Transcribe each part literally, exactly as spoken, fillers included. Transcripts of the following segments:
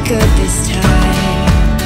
good this time.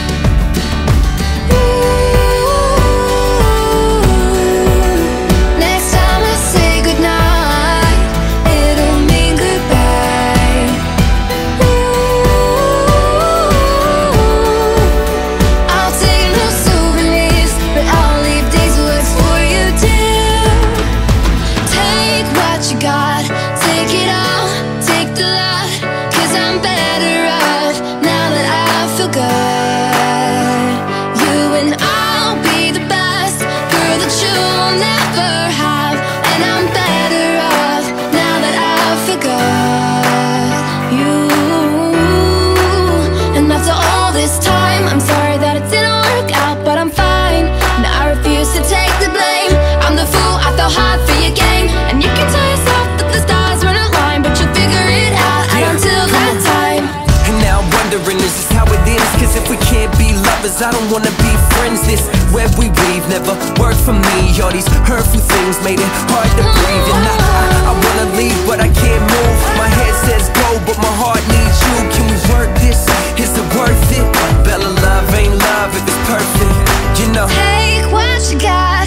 I don't wanna be friends, this web we weave never worked for me. All these hurtful things made it hard to breathe. And I, I, I wanna leave but I can't move. My head says go but my heart needs you. Can we work this? Is it worth it? Bella, love ain't love if it's perfect, you know. Take what you got.